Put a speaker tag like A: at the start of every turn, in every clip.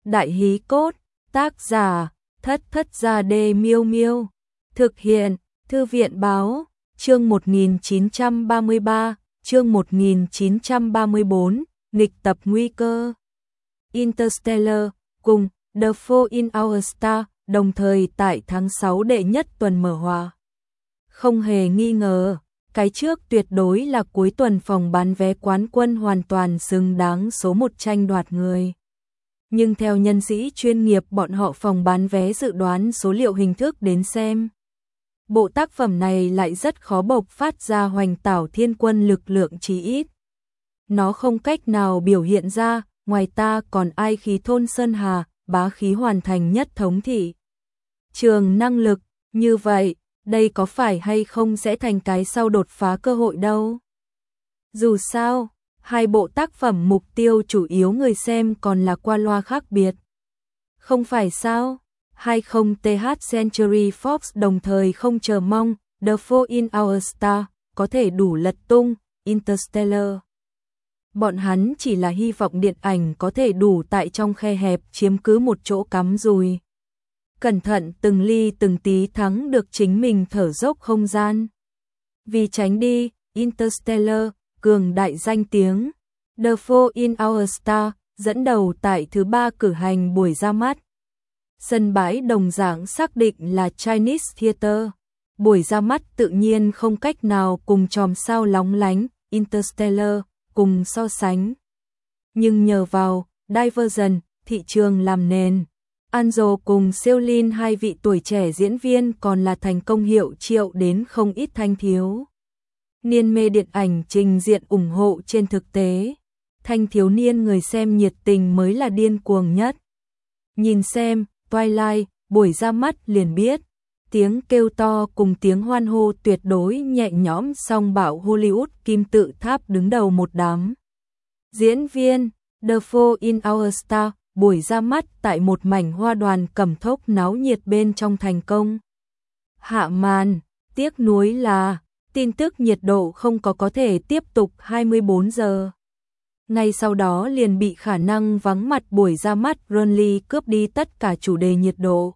A: Đại hí cốt, tác giả, Thất Thất Gia Đê Miêu Miêu. Thực hiện, Thư viện báo, chương 1933, chương 1934, nghịch tập nguy cơ. Interstellar, cùng The Fall in Our Star, đồng thời tại tháng 6 đệ nhất tuần mở hòa. Không hề nghi ngờ, cái trước tuyệt đối là cuối tuần phòng bán vé quán quân hoàn toàn xứng đáng số 1 tranh đoạt người. Nhưng theo nhân sĩ chuyên nghiệp bọn họ phòng bán vé dự đoán số liệu hình thức đến xem. Bộ tác phẩm này lại rất khó bộc phát ra hoành tảo thiên quân lực lượng chí ít. Nó không cách nào biểu hiện ra, ngoài ta còn ai khí thôn Sơn Hà, bá khí hoàn thành nhất thống thị. Trường năng lực, như vậy, đây có phải hay không sẽ thành cái sau đột phá cơ hội đâu. Dù sao, hai bộ tác phẩm mục tiêu chủ yếu người xem còn là qua loa khác biệt. Không phải sao? 20th Century Fox đồng thời không chờ mong The Fall in Our Star có thể đủ lật tung Interstellar. Bọn hắn chỉ là hy vọng điện ảnh có thể đủ tại trong khe hẹp chiếm cứ một chỗ cắm rùi. Cẩn thận từng ly từng tí thắng được chính mình thở dốc không gian. Vì tránh đi, Interstellar, cường đại danh tiếng. The Fall in Our Star dẫn đầu tại thứ 3 cử hành buổi ra mắt. Sân bãi đồng dạng xác định là Chinese Theater. Buổi ra mắt tự nhiên không cách nào cùng chòm sao lóng lánh Interstellar cùng so sánh. Nhưng nhờ vào Divergent, thị trường làm nền, Anzo cùng Seolin hai vị tuổi trẻ diễn viên còn là thành công hiệu triệu đến không ít thanh thiếu niên mê điện ảnh trình diện ủng hộ. Trên thực tế, thanh thiếu niên người xem nhiệt tình mới là điên cuồng nhất. Nhìn xem Twilight, buổi ra mắt liền biết, tiếng kêu to cùng tiếng hoan hô tuyệt đối nhẹ nhõm song bảo Hollywood kim tự tháp đứng đầu một đám. Diễn viên, The Fall in Our Star, buổi ra mắt tại một mảnh hoa đoàn cẩm thốc náo nhiệt bên trong thành công. Hạ màn, tiếc nuối là, tin tức nhiệt độ không có thể tiếp tục 24 giờ. Ngay sau đó liền bị khả năng vắng mặt buổi ra mắt Runley cướp đi tất cả chủ đề nhiệt độ.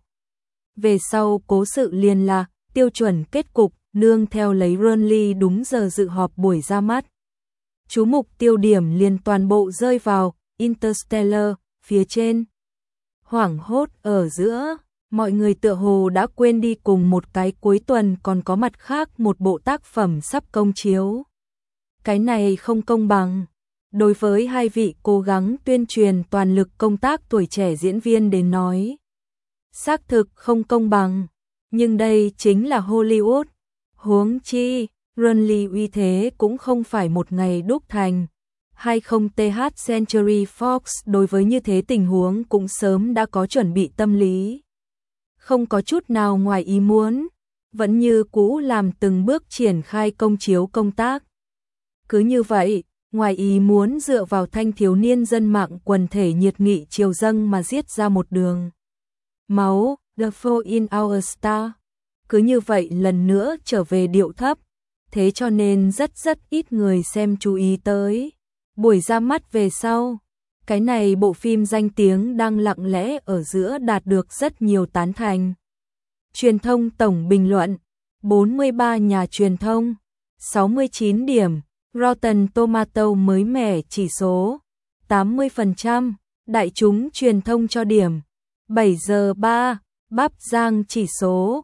A: Về sau cố sự liền là tiêu chuẩn kết cục, nương theo lấy Runley đúng giờ dự họp buổi ra mắt. Chú mục tiêu điểm liền toàn bộ rơi vào Interstellar phía trên. Hoảng hốt ở giữa, mọi người tựa hồ đã quên đi cùng một cái cuối tuần còn có mặt khác một bộ tác phẩm sắp công chiếu. Cái này không công bằng. Đối với hai vị cố gắng tuyên truyền toàn lực công tác tuổi trẻ diễn viên đến nói, xác thực không công bằng, nhưng đây chính là Hollywood. Huống chi, Runley uy thế cũng không phải một ngày đúc thành. 20th Century Fox đối với như thế tình huống cũng sớm đã có chuẩn bị tâm lý. Không có chút nào ngoài ý muốn, vẫn như cũ làm từng bước triển khai công chiếu công tác. Cứ như vậy, ngoài ý muốn dựa vào thanh thiếu niên dân mạng quần thể nhiệt nghị triều dâng mà giết ra một đường máu, The Fall in Our Star. Cứ như vậy lần nữa trở về điệu thấp, thế cho nên rất ít người xem chú ý tới. Buổi ra mắt về sau, cái này bộ phim danh tiếng đang lặng lẽ ở giữa đạt được rất nhiều tán thành. Truyền thông tổng bình luận, 43 nhà truyền thông, 69 điểm. Rotten Tomato mới mẻ chỉ số 80%, đại chúng truyền thông cho điểm 7 giờ 3, Bắp Giang chỉ số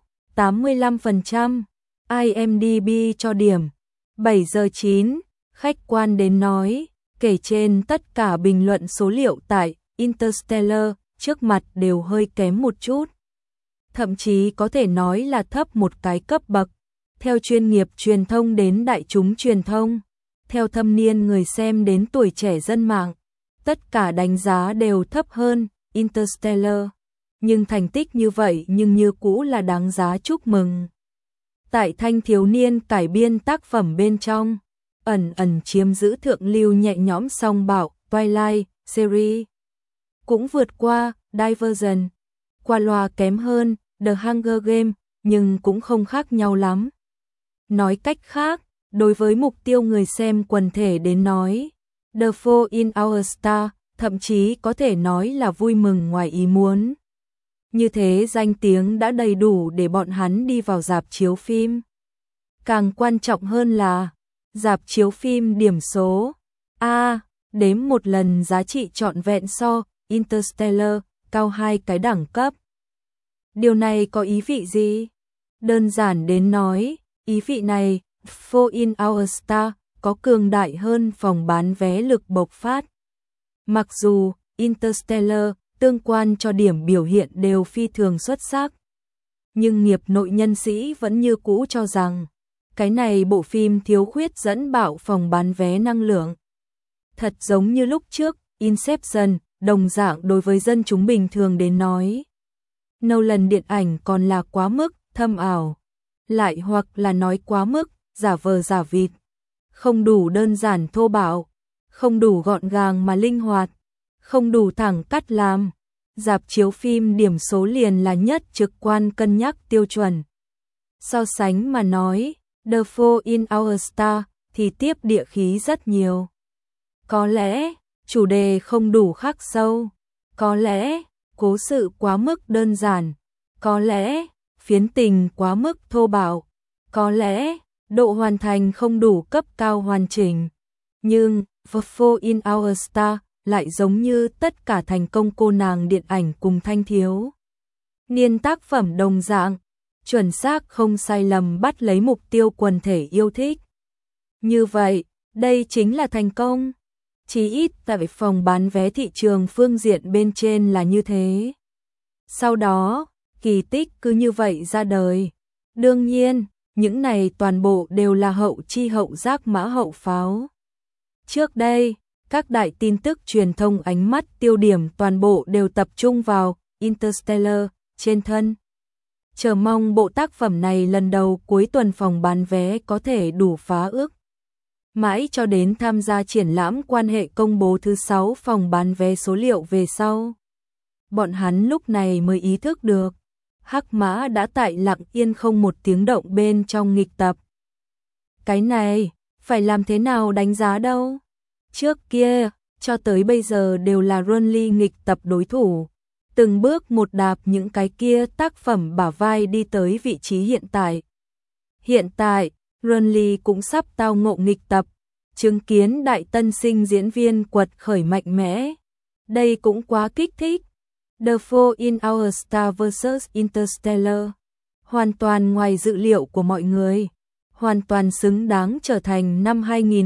A: 85%, IMDb cho điểm 7 giờ 9, khách quan đến nói, kể trên tất cả bình luận số liệu tại Interstellar trước mặt đều hơi kém một chút. Thậm chí có thể nói là thấp một cái cấp bậc, theo chuyên nghiệp truyền thông đến đại chúng truyền thông. Theo thâm niên người xem đến tuổi trẻ dân mạng, tất cả đánh giá đều thấp hơn Interstellar. Nhưng thành tích như vậy nhưng như cũ là đáng giá chúc mừng. Tại thanh thiếu niên cải biên tác phẩm bên trong, ẩn chiếm giữ thượng lưu nhẹ nhõm song bảo Twilight series. Cũng vượt qua Divergent, qua loa kém hơn The Hunger Games, nhưng cũng không khác nhau lắm. Nói cách khác, đối với mục tiêu người xem quần thể đến nói, The Fall in Our Star thậm chí có thể nói là vui mừng ngoài ý muốn. Như thế danh tiếng đã đầy đủ để bọn hắn đi vào rạp chiếu phim. Càng quan trọng hơn là rạp chiếu phim điểm số A, đếm một lần giá trị trọn vẹn so Interstellar cao 2 cái đẳng cấp. Điều này có ý vị gì? Đơn giản đến nói, ý vị này, Fall in Our Star có cường đại hơn phòng bán vé lực bộc phát. Mặc dù Interstellar tương quan cho điểm biểu hiện đều phi thường xuất sắc, nhưng nghiệp nội nhân sĩ vẫn như cũ cho rằng cái này bộ phim thiếu khuyết dẫn bạo phòng bán vé năng lượng. Thật giống như lúc trước, Inception, đồng dạng đối với dân chúng bình thường đến nói. Nolan điện ảnh còn là quá mức thâm ảo, lại hoặc là nói quá mức giả vờ giả vịt, không đủ đơn giản thô bạo, không đủ gọn gàng mà linh hoạt, không đủ thẳng cắt làm. Rạp chiếu phim điểm số liền là nhất trực quan cân nhắc tiêu chuẩn. So sánh mà nói, The Fall in Our Star thì tiếp địa khí rất nhiều. Có lẽ chủ đề không đủ khắc sâu, có lẽ cố sự quá mức đơn giản, có lẽ phiến tình quá mức thô bạo, có lẽ độ hoàn thành không đủ cấp cao hoàn chỉnh. Nhưng The Fall in Our Star lại giống như tất cả thành công cô nàng điện ảnh cùng thanh thiếu niên tác phẩm đồng dạng, chuẩn xác không sai lầm bắt lấy mục tiêu quần thể yêu thích. Như vậy, đây chính là thành công. Chí ít tại phòng bán vé thị trường phương diện bên trên là như thế. Sau đó, kỳ tích cứ như vậy ra đời. Đương nhiên, những này toàn bộ đều là hậu chi hậu giác mã hậu pháo. Trước đây, các đại tin tức truyền thông ánh mắt tiêu điểm toàn bộ đều tập trung vào Interstellar trên thân. Chờ mong bộ tác phẩm này lần đầu cuối tuần phòng bán vé có thể đủ phá ước. Mãi cho đến tham gia triển lãm quan hệ công bố thứ 6 phòng bán vé số liệu về sau. Bọn hắn lúc này mới ý thức được, Hắc Mã đã tại lặng yên không một tiếng động bên trong nghịch tập. Cái này, phải làm thế nào đánh giá đâu? Trước kia, cho tới bây giờ đều là Runly nghịch tập đối thủ, từng bước một đạp những cái kia tác phẩm bả vai đi tới vị trí hiện tại. Hiện tại, Runly cũng sắp tao ngộ nghịch tập, chứng kiến đại tân sinh diễn viên quật khởi mạnh mẽ. Đây cũng quá kích thích. The Fall in Our Star vs Interstellar, hoàn toàn ngoài dự liệu của mọi người, hoàn toàn xứng đáng trở thành năm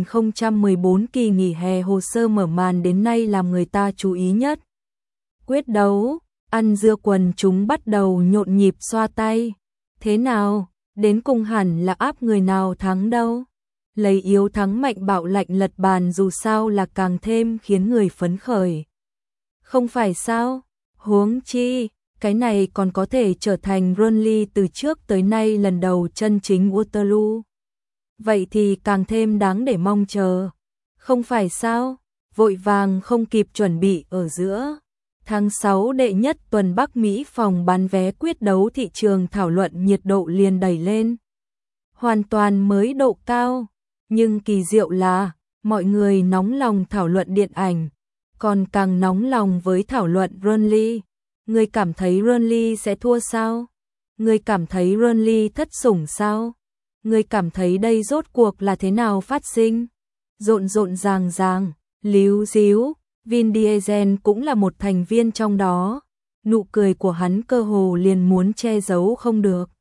A: 2014 kỳ nghỉ hè hồ sơ mở màn đến nay làm người ta chú ý nhất. Quyết đấu, ăn dưa quần chúng bắt đầu nhộn nhịp xoa tay. Thế nào, đến cùng hẳn là áp người nào thắng đâu. Lấy yếu thắng mạnh bạo lạnh lật bàn dù sao là càng thêm khiến người phấn khởi. Không phải sao? Huống chi, cái này còn có thể trở thành Runly từ trước tới nay lần đầu chân chính Waterloo. Vậy thì càng thêm đáng để mong chờ. Không phải sao? Vội vàng không kịp chuẩn bị ở giữa. Tháng 6 đệ nhất tuần Bắc Mỹ phòng bán vé quyết đấu thị trường thảo luận nhiệt độ liền đẩy lên. Hoàn toàn mới độ cao. Nhưng kỳ diệu là, mọi người nóng lòng thảo luận điện ảnh, còn càng nóng lòng với thảo luận Runly. Người cảm thấy Runly sẽ thua sao? Người cảm thấy Runly thất sủng sao? Người cảm thấy đây rốt cuộc là thế nào phát sinh? Rộn rộn ràng ràng, líu díu, Vin Diesel cũng là một thành viên trong đó. Nụ cười của hắn cơ hồ liền muốn che giấu không được.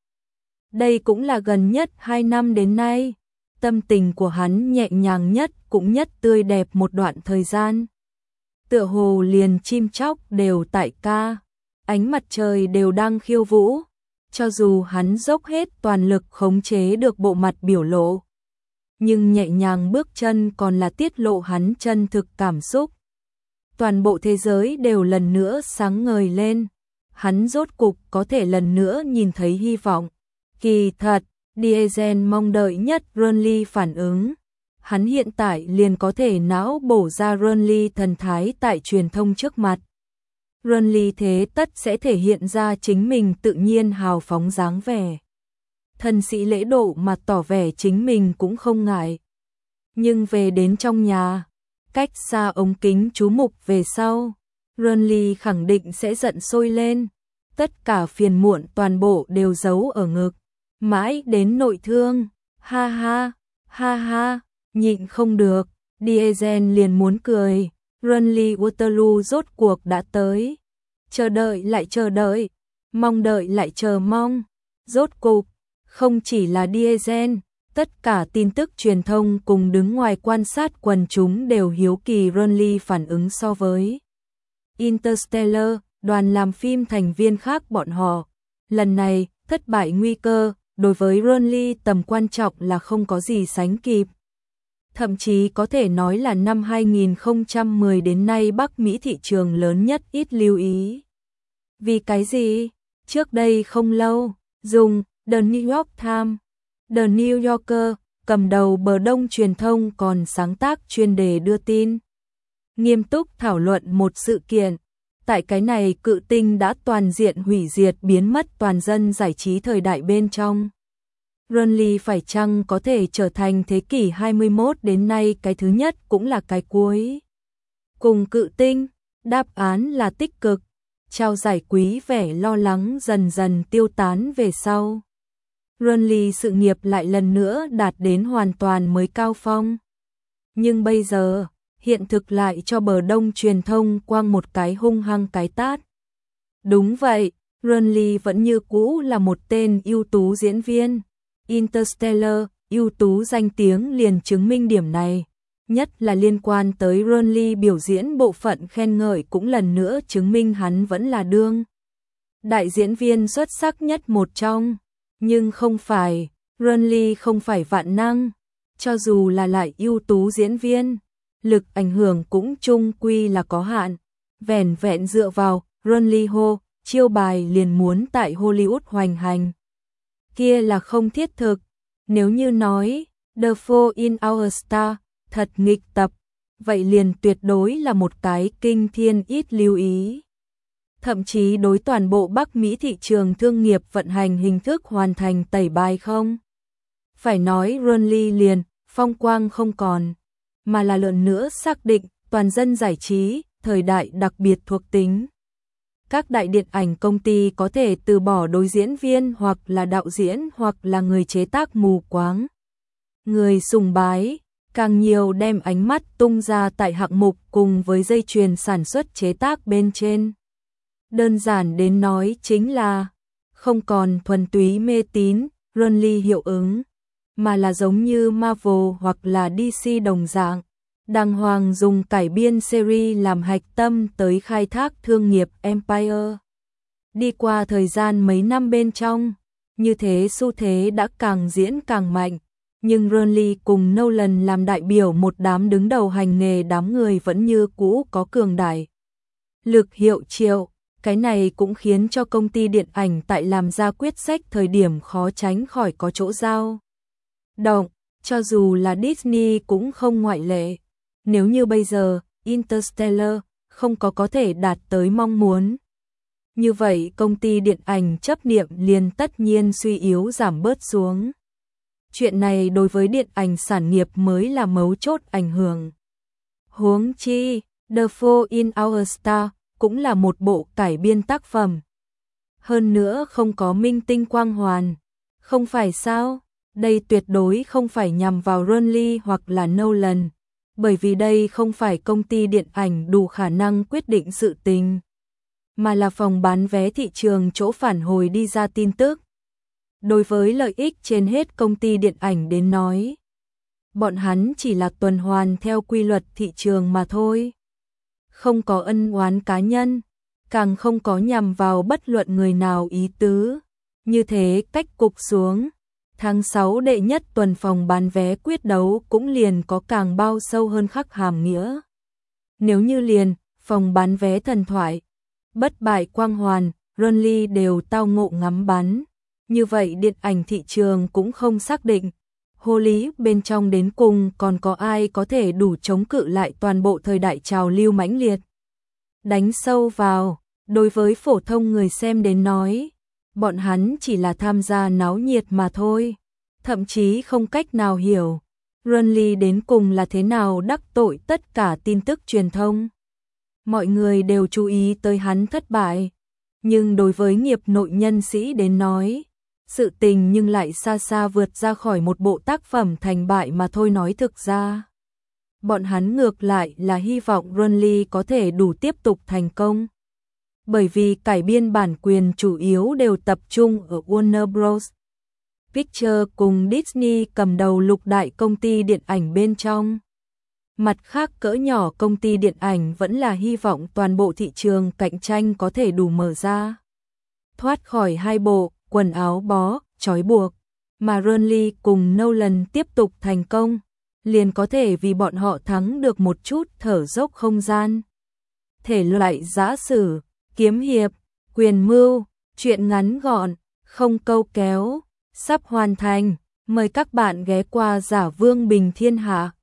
A: Đây cũng là gần nhất 2 năm đến nay. Tâm tình của hắn nhẹ nhàng nhất cũng nhất tươi đẹp một đoạn thời gian. Tựa hồ liền chim chóc đều tại ca, ánh mặt trời đều đang khiêu vũ. Cho dù hắn dốc hết toàn lực khống chế được bộ mặt biểu lộ, nhưng nhẹ nhàng bước chân còn là tiết lộ hắn chân thực cảm xúc. Toàn bộ thế giới đều lần nữa sáng ngời lên. Hắn rốt cục có thể lần nữa nhìn thấy hy vọng. Kỳ thật, Diesel mong đợi nhất Runly phản ứng. Hắn hiện tại liền có thể não bổ ra Runly thần thái tại truyền thông trước mặt. Runly thế tất sẽ thể hiện ra chính mình tự nhiên hào phóng dáng vẻ. Thân sĩ lễ độ mà tỏ vẻ chính mình cũng không ngại. Nhưng về đến trong nhà, cách xa ống kính chú mục về sau, Renly khẳng định sẽ giận sôi lên. Tất cả phiền muộn toàn bộ đều giấu ở ngực, mãi đến nội thương. Ha ha, nhịn không được, Diesel liền muốn cười. Renly Waterloo rốt cuộc đã tới. Chờ đợi lại chờ đợi, mong đợi lại chờ mong. Rốt cục, không chỉ là Diesel, tất cả tin tức truyền thông cùng đứng ngoài quan sát quần chúng đều hiếu kỳ Renly phản ứng so với Interstellar, đoàn làm phim thành viên khác bọn họ. Lần này, thất bại nguy cơ, đối với Renly tầm quan trọng là không có gì sánh kịp. Thậm chí có thể nói là năm 2010 đến nay Bắc Mỹ thị trường lớn nhất ít lưu ý. Vì cái gì? Trước đây không lâu, dùng The New York Times, The New Yorker, cầm đầu bờ đông truyền thông còn sáng tác chuyên đề đưa tin. Nghiêm túc thảo luận một sự kiện. Tại cái này cự tinh đã toàn diện hủy diệt biến mất toàn dân giải trí thời đại bên trong. Renly phải chăng có thể trở thành thế kỷ 21 đến nay cái thứ nhất cũng là cái cuối? Cùng cự tinh, đáp án là tích cực. Trao giải quý vẻ lo lắng dần dần tiêu tán về sau. Renly sự nghiệp lại lần nữa đạt đến hoàn toàn mới cao phong. Nhưng bây giờ, hiện thực lại cho bờ đông truyền thông quăng một cái hung hăng cái tát. Đúng vậy, Renly vẫn như cũ là một tên ưu tú diễn viên. Interstellar, ưu tú danh tiếng liền chứng minh điểm này. Nhất là liên quan tới Renly biểu diễn bộ phận khen ngợi cũng lần nữa chứng minh hắn vẫn là đương đại diễn viên xuất sắc nhất một trong. Nhưng không phải, Renly không phải vạn năng. Cho dù là lại ưu tú diễn viên, lực ảnh hưởng cũng chung quy là có hạn. Vẻn vẹn dựa vào Renly hô, chiêu bài liền muốn tại Hollywood hoành hành. Kia là không thiết thực. Nếu như nói, The Fault in Our Stars thật nghịch tập, vậy liền tuyệt đối là một cái kinh thiên ít lưu ý. Thậm chí đối toàn bộ Bắc Mỹ thị trường thương nghiệp vận hành hình thức hoàn thành tẩy bài không. Phải nói Renly liền, phong quang không còn, mà là lần nữa xác định toàn dân giải trí, thời đại đặc biệt thuộc tính. Các đại điện ảnh công ty có thể từ bỏ đối diễn viên hoặc là đạo diễn hoặc là người chế tác mù quáng. Người sùng bái, càng nhiều đem ánh mắt tung ra tại hạng mục cùng với dây chuyền sản xuất chế tác bên trên. Đơn giản đến nói chính là không còn thuần túy mê tín, Renly hiệu ứng, mà là giống như Marvel hoặc là DC đồng dạng, đàng hoàng dùng cải biên series làm hạch tâm tới khai thác thương nghiệp Empire. Đi qua thời gian mấy năm bên trong, như thế xu thế đã càng diễn càng mạnh, nhưng Renly cùng Nolan làm đại biểu một đám đứng đầu hành nghề đám người vẫn như cũ có cường đại lực hiệu triệu. Cái này cũng khiến cho công ty điện ảnh tại làm ra quyết sách thời điểm khó tránh khỏi có chỗ dao động, cho dù là Disney cũng không ngoại lệ. Nếu như bây giờ, Interstellar không có thể đạt tới mong muốn, như vậy công ty điện ảnh chấp niệm liền tất nhiên suy yếu giảm bớt xuống. Chuyện này đối với điện ảnh sản nghiệp mới là mấu chốt ảnh hưởng. Huống chi, The Fault in Our Stars cũng là một bộ cải biên tác phẩm. Hơn nữa không có minh tinh quang hoàn. Không phải sao? Đây tuyệt đối không phải nhằm vào Renly hoặc là Nolan, bởi vì đây không phải công ty điện ảnh đủ khả năng quyết định sự tình, mà là phòng bán vé thị trường chỗ phản hồi đi ra tin tức. Đối với lợi ích trên hết công ty điện ảnh đến nói, bọn hắn chỉ là tuần hoàn theo quy luật thị trường mà thôi. Không có ân oán cá nhân, càng không có nhằm vào bất luận người nào ý tứ. Như thế cách cục xuống, tháng 6 đệ nhất tuần phòng bán vé quyết đấu cũng liền có càng bao sâu hơn khắc hàm nghĩa. Nếu như liền, phòng bán vé thần thoại, bất bại quang hoàn, Renly đều tao ngộ ngắm bắn. Như vậy điện ảnh thị trường cũng không xác định. Hollywood bên trong đến cùng còn có ai có thể đủ chống cự lại toàn bộ thời đại trào lưu mãnh liệt. Đánh sâu vào, đối với phổ thông người xem đến nói, bọn hắn chỉ là tham gia náo nhiệt mà thôi, thậm chí không cách nào hiểu Burnley đến cùng là thế nào đắc tội tất cả tin tức truyền thông. Mọi người đều chú ý tới hắn thất bại, nhưng đối với nghiệp nội nhân sĩ đến nói, sự tình nhưng lại xa xa vượt ra khỏi một bộ tác phẩm thành bại mà thôi. Nói thực ra, bọn hắn ngược lại là hy vọng Burnley có thể đủ tiếp tục thành công. Bởi vì cải biên bản quyền chủ yếu đều tập trung ở Warner Bros. Pictures cùng Disney cầm đầu lục đại công ty điện ảnh bên trong. Mặt khác cỡ nhỏ công ty điện ảnh vẫn là hy vọng toàn bộ thị trường cạnh tranh có thể đủ mở ra. Thoát khỏi hai bộ quần áo bó, trói buộc, mà Burnley cùng Nolan tiếp tục thành công, liền có thể vì bọn họ thắng được một chút thở dốc không gian. Thể loại giã sử, kiếm hiệp, quyền mưu, truyện ngắn gọn, không câu kéo, sắp hoàn thành. Mời các bạn ghé qua Giả Vương Bình Thiên Hạ.